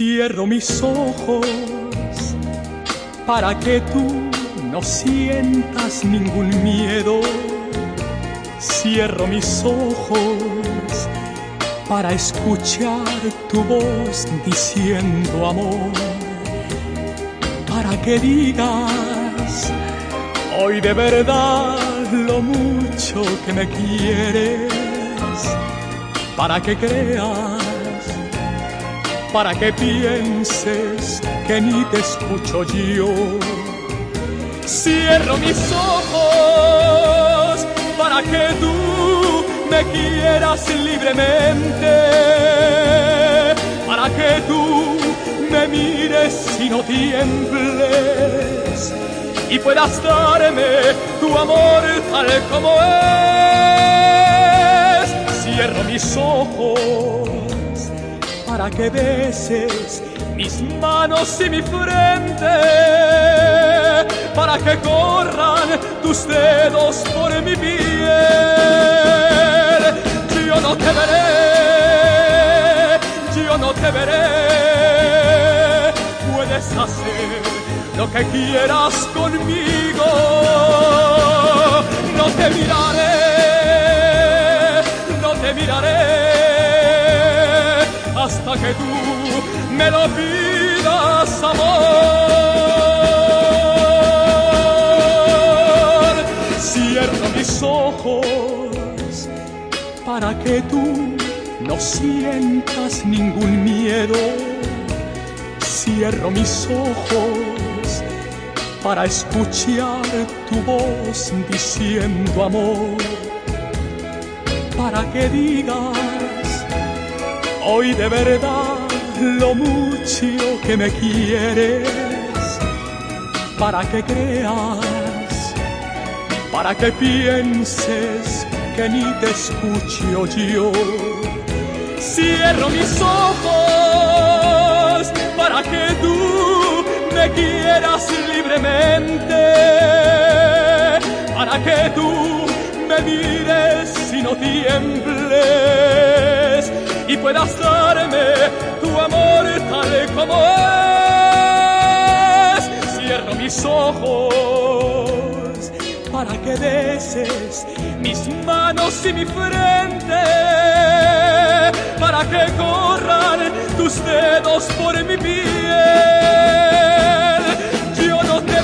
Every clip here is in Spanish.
Cierro mis ojos para que tú no sientas ningún miedo. Cierro mis ojos para escuchar tu voz diciendo amor, para que digas hoy de verdad lo mucho que me quieres, para que creas, para que pienses que ni te escucho yo. Cierro mis ojos para que tú me quieras libremente, para que tú me mires y no tiembles y puedas darme tu amor tal como es. Cierro mis ojos para que beses mis manos y mi frente, para que corran tus dedos por mi piel. Yo no te veré, yo no te veré. Puedes hacer lo que quieras conmigo. No te miraré, no te miraré hasta que tú me lo pidas, amor. Cierro mis ojos para que tú no sientas ningún miedo. Cierro mis ojos para escuchar tu voz diciendo amor, para que digas hoy de verdad lo mucho que me quieres, para que creas, para que pienses que ni te escucho yo. Cierro mis ojos para que tú me quieras libremente, para que tú me mires y no tiembles y puedas darme tu amor tal como es. Cierro mis ojos para que beses mis manos y mi frente, para que corran tus dedos por mi piel. Yo no te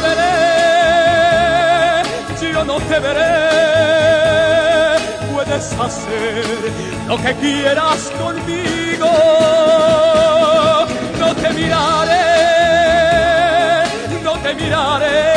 veré, yo no te veré. Puedes hacer lo que quieras conmigo. No te miraré, no te miraré